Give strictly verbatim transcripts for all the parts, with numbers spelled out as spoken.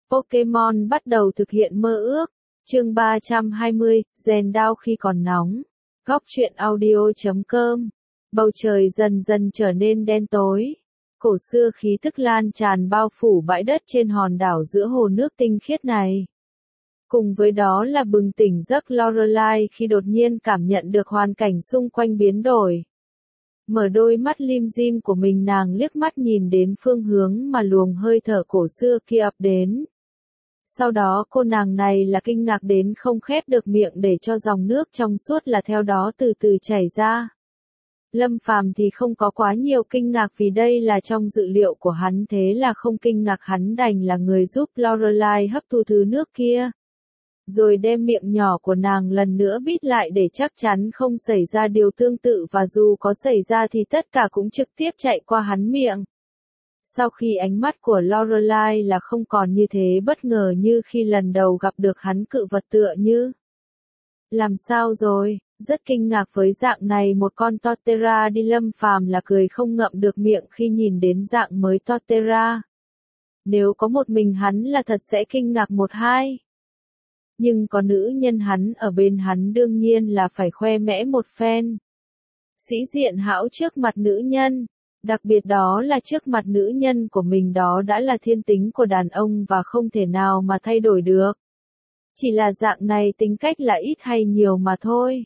Pokémon bắt đầu thực hiện mơ ước. Chương ba trăm hai mươi, rèn đao khi còn nóng. Góc truyện audio chấm com. Bầu trời dần dần trở nên đen tối. Cổ xưa khí tức lan tràn bao phủ bãi đất trên hòn đảo giữa hồ nước tinh khiết này. Cùng với đó là bừng tỉnh giấc Lorelai khi đột nhiên cảm nhận được hoàn cảnh xung quanh biến đổi. Mở đôi mắt lim dim của mình, nàng liếc mắt nhìn đến phương hướng mà luồng hơi thở cổ xưa kia ập đến. Sau đó cô nàng này là kinh ngạc đến không khép được miệng để cho dòng nước trong suốt là theo đó từ từ chảy ra. Lâm Phàm thì không có quá nhiều kinh ngạc vì đây là trong dự liệu của hắn, thế là không kinh ngạc, hắn đành là người giúp Lorelai hấp thu thứ nước kia. Rồi đem miệng nhỏ của nàng lần nữa bít lại để chắc chắn không xảy ra điều tương tự, và dù có xảy ra thì tất cả cũng trực tiếp chạy qua hắn miệng. Sau khi ánh mắt của Lorelai là không còn như thế bất ngờ như khi lần đầu gặp được hắn, cự vật tựa như. Làm sao rồi? Rất kinh ngạc với dạng này một con Torterra đi, Lâm Phàm là cười không ngậm được miệng khi nhìn đến dạng mới Torterra. Nếu có một mình hắn là thật sẽ kinh ngạc một hai. Nhưng có nữ nhân hắn ở bên hắn đương nhiên là phải khoe mẽ một phen. Sĩ diện hão trước mặt nữ nhân, đặc biệt đó là trước mặt nữ nhân của mình, đó đã là thiên tính của đàn ông và không thể nào mà thay đổi được. Chỉ là dạng này tính cách là ít hay nhiều mà thôi.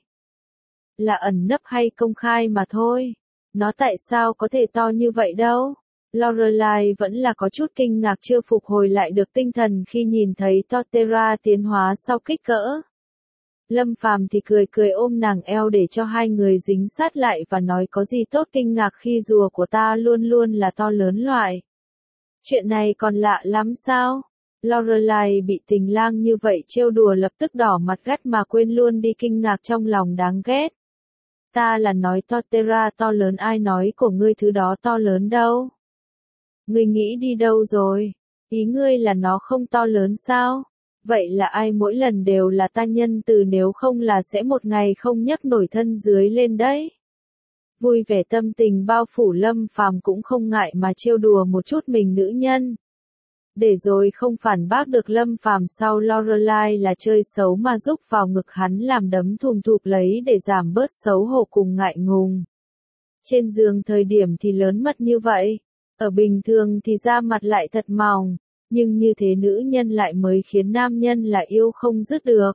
Là ẩn nấp hay công khai mà thôi. Nó tại sao có thể to như vậy đâu? Lorelai vẫn là có chút kinh ngạc, chưa phục hồi lại được tinh thần khi nhìn thấy Torterra tiến hóa sau kích cỡ. Lâm Phàm thì cười cười ôm nàng eo để cho hai người dính sát lại và nói, có gì tốt kinh ngạc khi rùa của ta luôn luôn là to lớn loại. Chuyện này còn lạ lắm sao? Lorelai bị tình lang như vậy trêu đùa lập tức đỏ mặt gắt mà quên luôn đi kinh ngạc trong lòng đáng ghét. Ta là nói Torterra to lớn, ai nói của ngươi thứ đó to lớn đâu? Ngươi nghĩ đi đâu rồi? Ý ngươi là nó không to lớn sao? Vậy là ai mỗi lần đều là ta nhân từ, nếu không là sẽ một ngày không nhấc nổi thân dưới lên đấy. Vui vẻ tâm tình bao phủ, Lâm Phàm cũng không ngại mà trêu đùa một chút mình nữ nhân. Để rồi không phản bác được Lâm Phàm sau Lorelai là chơi xấu mà rúc vào ngực hắn làm đấm thùm thụp lấy để giảm bớt xấu hổ cùng ngại ngùng. Trên giường thời điểm thì lớn mật như vậy, ở bình thường thì da mặt lại thật mỏng, nhưng như thế nữ nhân lại mới khiến nam nhân là yêu không dứt được.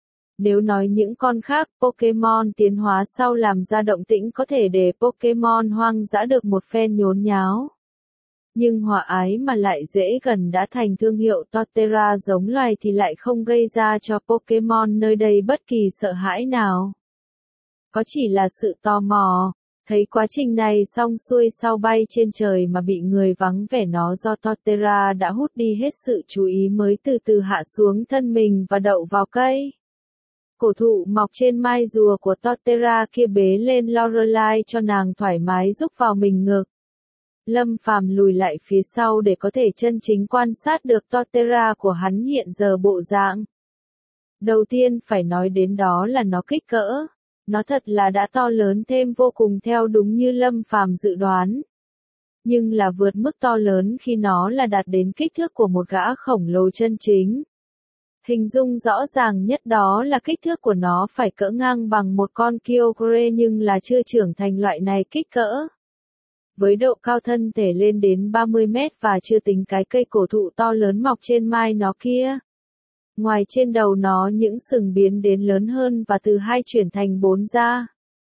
Nếu nói những con khác, Pokemon tiến hóa sau làm ra động tĩnh có thể để Pokemon hoang dã được một phen nhốn nháo. Nhưng hòa ái mà lại dễ gần đã thành thương hiệu Torterra giống loài thì lại không gây ra cho Pokemon nơi đây bất kỳ sợ hãi nào. Có chỉ là sự tò mò, thấy quá trình này xong xuôi sau bay trên trời mà bị người vắng vẻ, nó do Torterra đã hút đi hết sự chú ý mới từ từ hạ xuống thân mình và đậu vào cây. Cổ thụ mọc trên mai rùa của Torterra kia bế lên Lorelai cho nàng thoải mái rúc vào mình ngực. Lâm Phàm lùi lại phía sau để có thể chân chính quan sát được Torterra của hắn hiện giờ bộ dạng. Đầu tiên phải nói đến đó là nó kích cỡ. Nó thật là đã to lớn thêm vô cùng theo đúng như Lâm Phàm dự đoán. Nhưng là vượt mức to lớn khi nó là đạt đến kích thước của một gã khổng lồ chân chính. Hình dung rõ ràng nhất đó là kích thước của nó phải cỡ ngang bằng một con Kyogre nhưng là chưa trưởng thành loại này kích cỡ. Với độ cao thân thể lên đến ba mươi mét và chưa tính cái cây cổ thụ to lớn mọc trên mai nó kia. Ngoài trên đầu nó những sừng biến đến lớn hơn và từ hai chuyển thành bốn ra.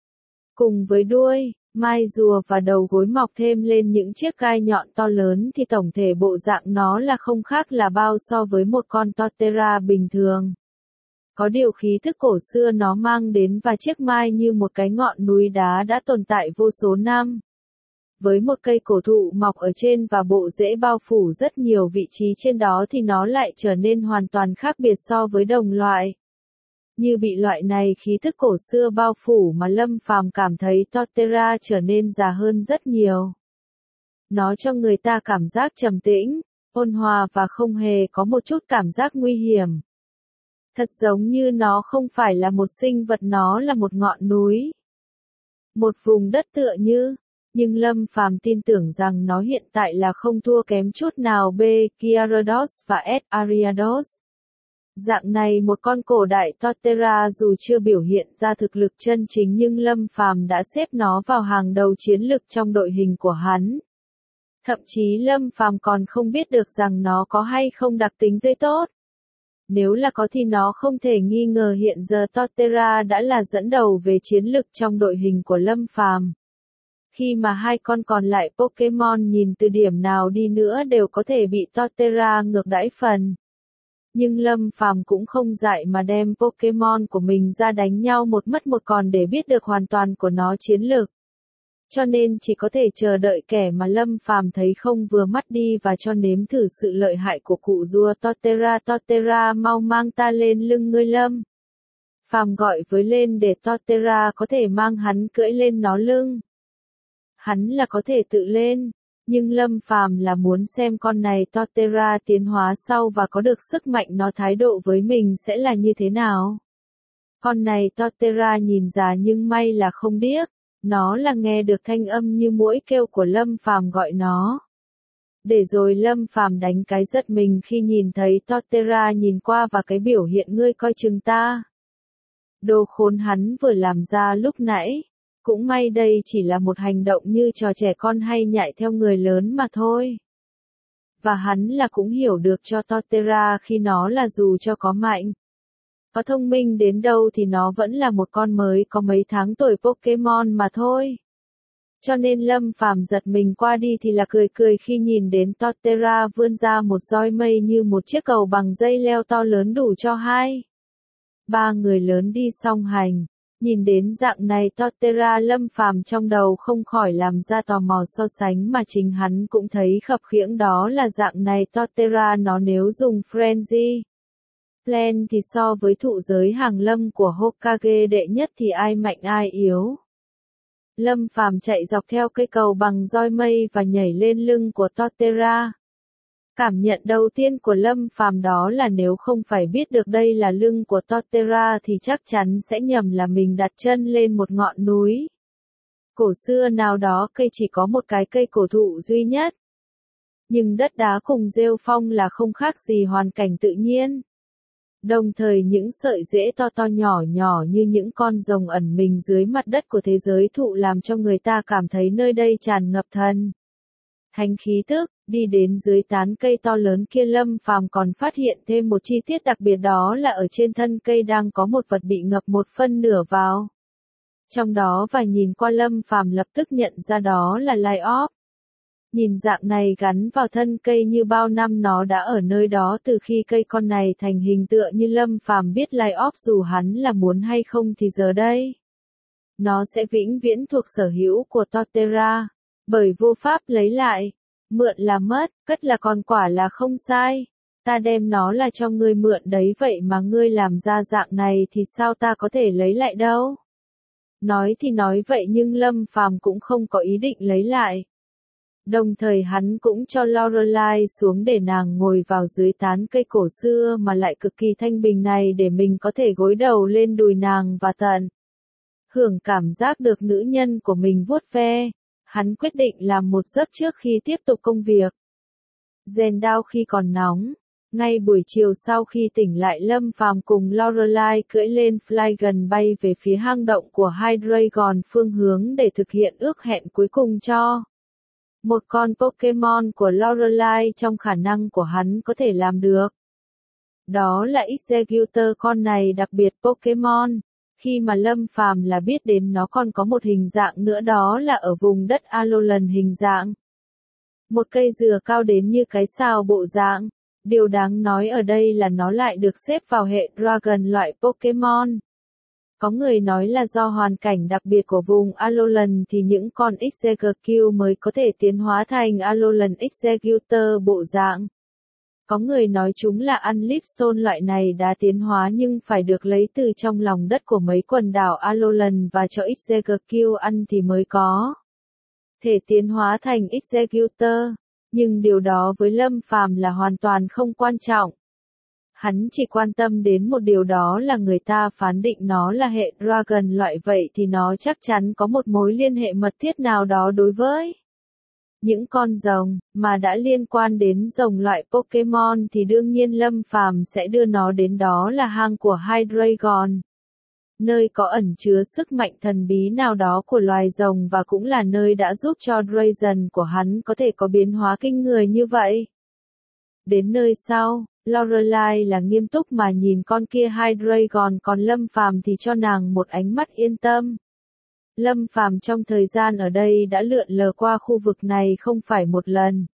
Cùng với đuôi, mai rùa và đầu gối mọc thêm lên những chiếc gai nhọn to lớn thì tổng thể bộ dạng nó là không khác là bao so với một con Torterra bình thường. Có điều khí thức cổ xưa nó mang đến và chiếc mai như một cái ngọn núi đá đã tồn tại vô số năm. Với một cây cổ thụ mọc ở trên và bộ rễ bao phủ rất nhiều vị trí trên đó thì nó lại trở nên hoàn toàn khác biệt so với đồng loại. Như bị loại này khí thức cổ xưa bao phủ mà Lâm Phàm cảm thấy Torterra trở nên già hơn rất nhiều. Nó cho người ta cảm giác trầm tĩnh, ôn hòa và không hề có một chút cảm giác nguy hiểm. Thật giống như nó không phải là một sinh vật, nó là một ngọn núi. Một vùng đất tựa như. Nhưng Lâm Phàm tin tưởng rằng nó hiện tại là không thua kém chút nào B. Gyarados và S. Ariados. Dạng này một con cổ đại Torterra dù chưa biểu hiện ra thực lực chân chính nhưng Lâm Phàm đã xếp nó vào hàng đầu chiến lực trong đội hình của hắn. Thậm chí Lâm Phàm còn không biết được rằng nó có hay không đặc tính tươi tốt. Nếu là có thì nó không thể nghi ngờ hiện giờ Torterra đã là dẫn đầu về chiến lực trong đội hình của Lâm Phàm. Khi mà hai con còn lại Pokemon nhìn từ điểm nào đi nữa đều có thể bị Torterra ngược đãi phần. Nhưng Lâm Phàm cũng không dại mà đem Pokemon của mình ra đánh nhau một mất một còn để biết được hoàn toàn của nó chiến lược. Cho nên chỉ có thể chờ đợi kẻ mà Lâm Phàm thấy không vừa mắt đi và cho nếm thử sự lợi hại của cụ rùa Torterra. Torterra mau mang ta lên lưng ngươi Lâm Phàm gọi với lên để Torterra có thể mang hắn cưỡi lên nó lưng. Hắn là có thể tự lên, nhưng Lâm Phàm là muốn xem con này Torterra tiến hóa sau và có được sức mạnh nó thái độ với mình sẽ là như thế nào. Con này Torterra nhìn già nhưng may là không điếc, nó là nghe được thanh âm như muỗi kêu của Lâm Phàm gọi nó. Để rồi Lâm Phàm đánh cái giật mình khi nhìn thấy Torterra nhìn qua và cái biểu hiện ngươi coi chừng ta. Đồ khốn hắn vừa làm ra lúc nãy. Cũng may đây chỉ là một hành động như trò trẻ con hay nhại theo người lớn mà thôi. Và hắn là cũng hiểu được cho Torterra khi nó là dù cho có mạnh, có thông minh đến đâu thì nó vẫn là một con mới có mấy tháng tuổi Pokemon mà thôi. Cho nên Lâm Phàm giật mình qua đi thì là cười cười khi nhìn đến Torterra vươn ra một roi mây như một chiếc cầu bằng dây leo to lớn đủ cho hai. Ba người lớn đi song hành. Nhìn đến dạng này Torterra Lâm Phàm trong đầu không khỏi làm ra tò mò so sánh mà chính hắn cũng thấy khập khiễng đó là dạng này Torterra nó nếu dùng Frenzy Plan thì so với thụ giới hàng lâm của Hokage đệ nhất thì ai mạnh ai yếu. Lâm Phàm chạy dọc theo cây cầu bằng roi mây và nhảy lên lưng của Torterra. Cảm nhận đầu tiên của Lâm Phàm đó là nếu không phải biết được đây là lưng của Torterra thì chắc chắn sẽ nhầm là mình đặt chân lên một ngọn núi. Cổ xưa nào đó cây chỉ có một cái cây cổ thụ duy nhất. Nhưng đất đá cùng rêu phong là không khác gì hoàn cảnh tự nhiên. Đồng thời những sợi rễ to to nhỏ nhỏ như những con rồng ẩn mình dưới mặt đất của thế giới thụ làm cho người ta cảm thấy nơi đây tràn ngập thần thánh khí tức. Đi đến dưới tán cây to lớn kia Lâm Phàm còn phát hiện thêm một chi tiết đặc biệt đó là ở trên thân cây đang có một vật bị ngập một phân nửa vào trong đó và nhìn qua Lâm Phàm lập tức nhận ra đó là Laiop. Nhìn dạng này gắn vào thân cây như bao năm nó đã ở nơi đó từ khi cây con này thành hình tựa như Lâm Phàm biết Laiop dù hắn là muốn hay không thì giờ đây nó sẽ vĩnh viễn thuộc sở hữu của Torterra, bởi vô pháp lấy lại. Mượn là mất, cất là còn quả là không sai. Ta đem nó là cho ngươi mượn đấy vậy mà ngươi làm ra dạng này thì sao ta có thể lấy lại đâu. Nói thì nói vậy nhưng Lâm Phàm cũng không có ý định lấy lại. Đồng thời hắn cũng cho Lorelai xuống để nàng ngồi vào dưới tán cây cổ xưa mà lại cực kỳ thanh bình này để mình có thể gối đầu lên đùi nàng và tận hưởng cảm giác được nữ nhân của mình vuốt ve. Hắn quyết định làm một giấc trước khi tiếp tục công việc. Rèn đao khi còn nóng. Ngay buổi chiều sau khi tỉnh lại Lâm Phàm cùng Lorelai cưỡi lên Flygon bay về phía hang động của Hydreigon phương hướng để thực hiện ước hẹn cuối cùng cho một con Pokemon của Lorelai trong khả năng của hắn có thể làm được. Đó là Exeggutor, con này đặc biệt Pokemon. Khi mà Lâm Phàm là biết đến nó còn có một hình dạng nữa đó là ở vùng đất Alolan hình dạng. Một cây dừa cao đến như cái sào bộ dạng. Điều đáng nói ở đây là nó lại được xếp vào hệ Dragon loại Pokemon. Có người nói là do hoàn cảnh đặc biệt của vùng Alolan thì những con Exeggutor mới có thể tiến hóa thành Alolan Exeggutor bộ dạng. Có người nói chúng là Unlivestone loại này đã tiến hóa nhưng phải được lấy từ trong lòng đất của mấy quần đảo Alolan và cho Exeggutor ăn thì mới có thể tiến hóa thành Exeggutor. Nhưng điều đó với Lâm Phàm là hoàn toàn không quan trọng. Hắn chỉ quan tâm đến một điều, đó là người ta phán định nó là hệ Dragon loại, vậy thì nó chắc chắn có một mối liên hệ mật thiết nào đó đối với những con rồng, mà đã liên quan đến rồng loại Pokemon thì đương nhiên Lâm Phàm sẽ đưa nó đến, đó là hang của Hydreigon. Nơi có ẩn chứa sức mạnh thần bí nào đó của loài rồng, và cũng là nơi đã giúp cho Dragon của hắn có thể có biến hóa kinh người như vậy. Đến nơi sau, Lorelai là nghiêm túc mà nhìn con kia Hydreigon, còn Lâm Phàm thì cho nàng một ánh mắt yên tâm. Lâm Phàm trong thời gian ở đây đã lượn lờ qua khu vực này không phải một lần.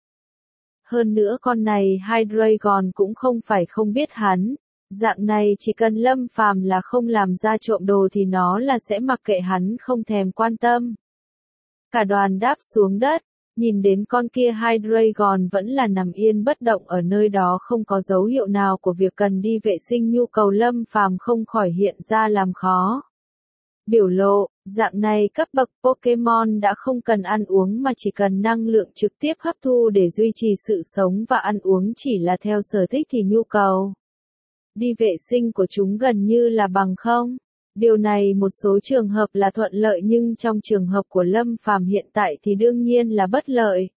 Hơn nữa con này Hydreigon cũng không phải không biết hắn. Dạng này chỉ cần Lâm Phàm là không làm ra trộm đồ thì nó là sẽ mặc kệ hắn, không thèm quan tâm. Cả đoàn đáp xuống đất, nhìn đến con kia Hydreigon vẫn là nằm yên bất động ở nơi đó, không có dấu hiệu nào của việc cần đi vệ sinh, nhu cầu Lâm Phàm không khỏi hiện ra làm khó. Biểu lộ, dạng này cấp bậc Pokemon đã không cần ăn uống mà chỉ cần năng lượng trực tiếp hấp thu để duy trì sự sống, và ăn uống chỉ là theo sở thích thì nhu cầu đi vệ sinh của chúng gần như là bằng không. Điều này một số trường hợp là thuận lợi, nhưng trong trường hợp của Lâm Phàm hiện tại thì đương nhiên là bất lợi.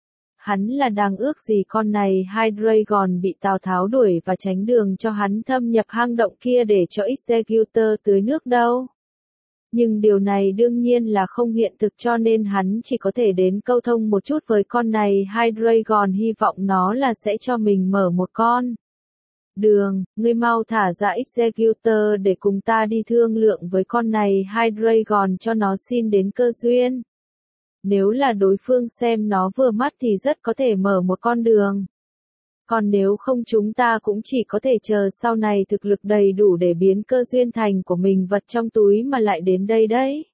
Hắn là đang ước gì con này Hydreigon bị Tào Tháo đuổi và tránh đường cho hắn thâm nhập hang động kia để cho Executor tưới nước đâu. Nhưng điều này đương nhiên là không hiện thực, cho nên hắn chỉ có thể đến câu thông một chút với con này Hydreigon, hy vọng nó là sẽ cho mình mở một con đường. Ngươi mau thả ra Executor để cùng ta đi thương lượng với con này Hydreigon cho nó xin đến cơ duyên. Nếu là đối phương xem nó vừa mắt thì rất có thể mở một con đường. Còn nếu không, chúng ta cũng chỉ có thể chờ sau này thực lực đầy đủ để biến cơ duyên thành của mình, vật trong túi mà lại đến đây đấy.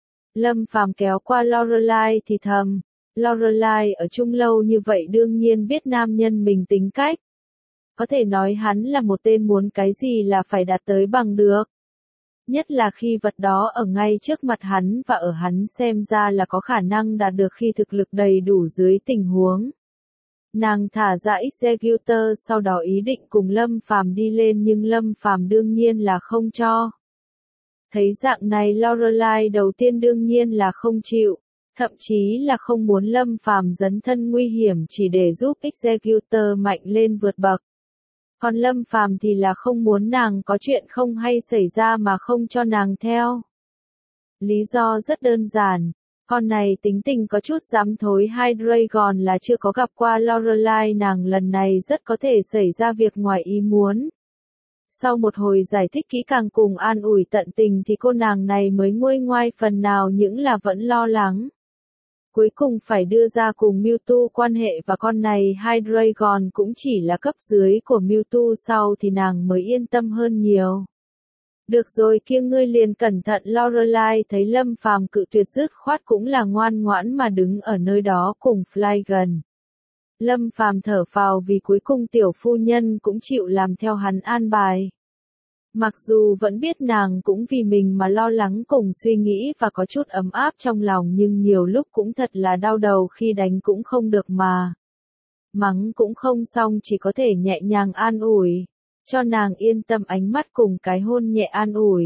Lâm Phàm kéo qua Lorelai thì thầm. Lorelai ở chung lâu như vậy đương nhiên biết nam nhân mình tính cách. Có thể nói hắn là một tên muốn cái gì là phải đạt tới bằng được. Nhất là khi vật đó ở ngay trước mặt hắn và ở hắn xem ra là có khả năng đạt được khi thực lực đầy đủ dưới tình huống. Nàng thả ra Executor, sau đó ý định cùng Lâm Phàm đi lên, nhưng Lâm Phàm đương nhiên là không cho. Thấy dạng này Lorelai đầu tiên đương nhiên là không chịu, thậm chí là không muốn Lâm Phàm dấn thân nguy hiểm chỉ để giúp Executor mạnh lên vượt bậc. Còn Lâm Phàm thì là không muốn nàng có chuyện không hay xảy ra mà không cho nàng theo. Lý do rất đơn giản, con này tính tình có chút dám thối Hydreigon là chưa có gặp qua Lorelai, nàng lần này rất có thể xảy ra việc ngoài ý muốn. Sau một hồi giải thích kỹ càng cùng an ủi tận tình thì cô nàng này mới nguôi ngoai phần nào những là vẫn lo lắng. Cuối cùng phải đưa ra cùng Mewtwo quan hệ, và con này Hydreigon cũng chỉ là cấp dưới của Mewtwo, sau thì nàng mới yên tâm hơn nhiều. Được rồi kia, ngươi liền cẩn thận. Lorelai thấy Lâm Phàm cự tuyệt dứt khoát cũng là ngoan ngoãn mà đứng ở nơi đó cùng Flygon. Lâm Phàm thở phào vì cuối cùng tiểu phu nhân cũng chịu làm theo hắn an bài. Mặc dù vẫn biết nàng cũng vì mình mà lo lắng cùng suy nghĩ và có chút ấm áp trong lòng, nhưng nhiều lúc cũng thật là đau đầu khi đánh cũng không được mà mắng cũng không xong, chỉ có thể nhẹ nhàng an ủi, cho nàng yên tâm, ánh mắt cùng cái hôn nhẹ an ủi.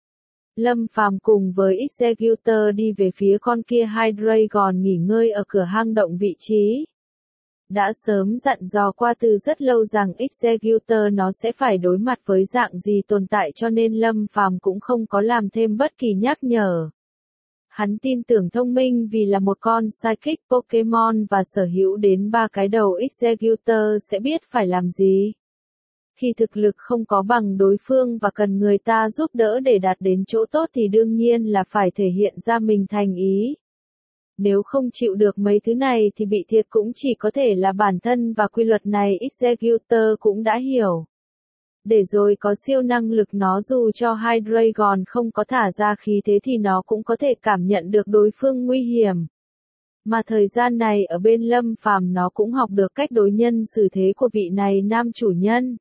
Lâm Phàm cùng với Executor đi về phía con kia Hydreigon nghỉ ngơi ở cửa hang động, vị trí đã sớm dặn dò qua từ rất lâu rằng Executor nó sẽ phải đối mặt với dạng gì tồn tại, cho nên Lâm Phàm cũng không có làm thêm bất kỳ nhắc nhở. Hắn tin tưởng thông minh vì là một con Psychic Pokemon và sở hữu đến ba cái đầu Executor sẽ biết phải làm gì. Khi thực lực không có bằng đối phương và cần người ta giúp đỡ để đạt đến chỗ tốt thì đương nhiên là phải thể hiện ra mình thành ý. Nếu không chịu được mấy thứ này thì bị thiệt cũng chỉ có thể là bản thân, và quy luật này Executor cũng đã hiểu. Để rồi có siêu năng lực, nó dù cho Hydreigon không có thả ra khí thế thì nó cũng có thể cảm nhận được đối phương nguy hiểm. Mà thời gian này ở bên Lâm Phàm nó cũng học được cách đối nhân xử thế của vị này nam chủ nhân.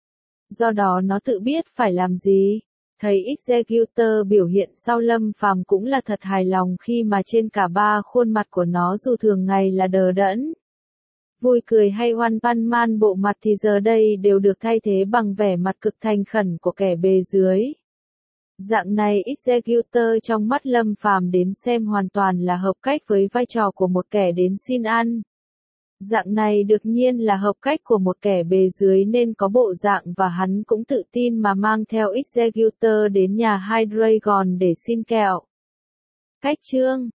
Do đó nó tự biết phải làm gì. Thấy Executor biểu hiện sau, Lâm Phàm cũng là thật hài lòng khi mà trên cả ba khuôn mặt của nó dù thường ngày là đờ đẫn, Vui cười hay One Punch Man bộ mặt thì giờ đây đều được thay thế bằng vẻ mặt cực thành khẩn của kẻ bề dưới. Dạng này Executor trong mắt Lâm Phàm đến xem hoàn toàn là hợp cách với vai trò của một kẻ đến xin ăn. Dạng này đương nhiên là hợp cách của một kẻ bề dưới nên có bộ dạng và hắn cũng tự tin mà mang theo Executor đến nhà Hydreigon để xin kẹo. Cách chương